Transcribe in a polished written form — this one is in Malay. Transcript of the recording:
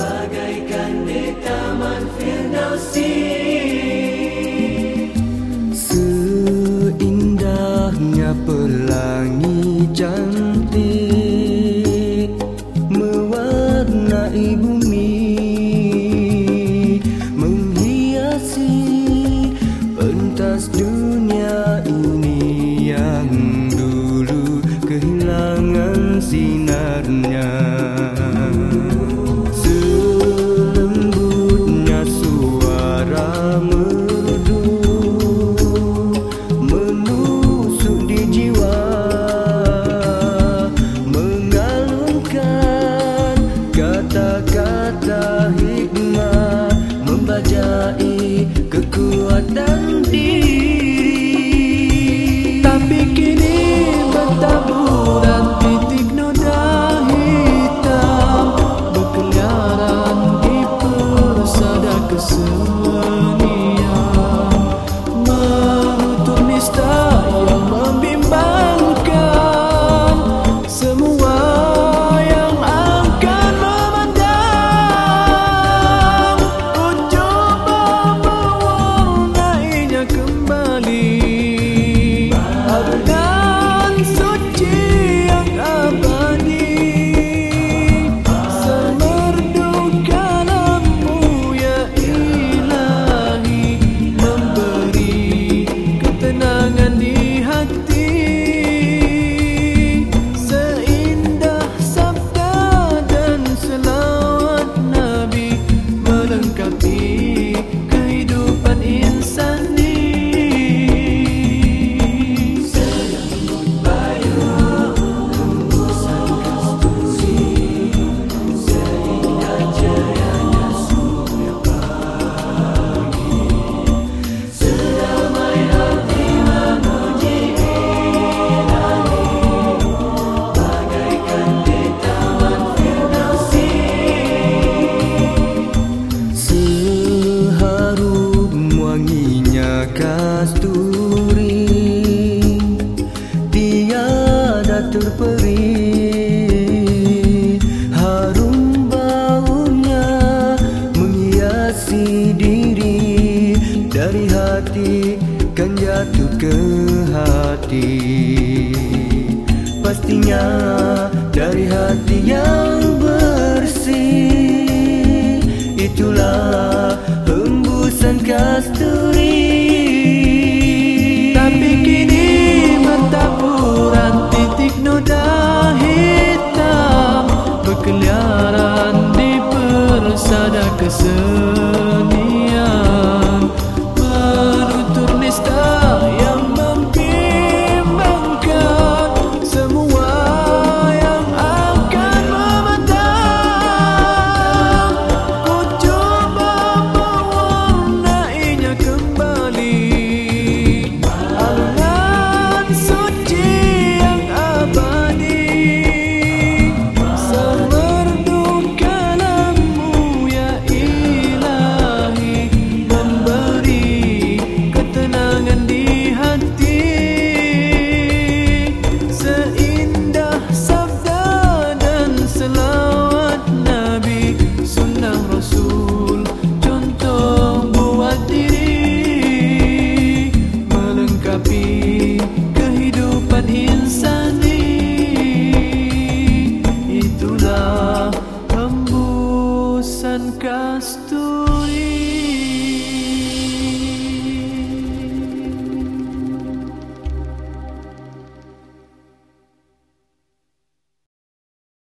bagaikan di taman Firdausi. Seindahnya pelangi cantik mewarnai bumi, menghiasi pentas dunia ini yang dulu kehilangan sinarnya. Selembutnya suara merdu menusuk di jiwa, mengalunkan kata-kata hikmah, membajai kekuatan diri. Tapi kini bertaburan titik noda hitam berkeliaran di persada kesenian, menutur nista yang membimbangkan semua yang akan memandang. Ku coba mewarnainya kembali, alunan suci yang abadi, semerdu kalammu ya ilahi, memberi ketenangan di hati, seindah sabda dan selawat Nabi melengkapi kehidupan insani. Kasturi tiada terperi, harum baunya menghiasi diri, dari hati kan jatuh ke hati, pastinya dari hati yang bersih. Itulah hembusan kasturi. Tapi kini bertaburan titik noda hitam berkeliaran di persada kesenian, menutur nista yang membimbangkan semua yang akan memandang. Ku coba mewarnainya kembali, alunan suci yang abadi, semerdu kalammu ya ilahi, memberi ketenangan di hati, seindah sabda dan selawat Nabi, sunnah Rasul contoh buat diri, melengkapi kehidupan insani. Itulah hembusan kasturi.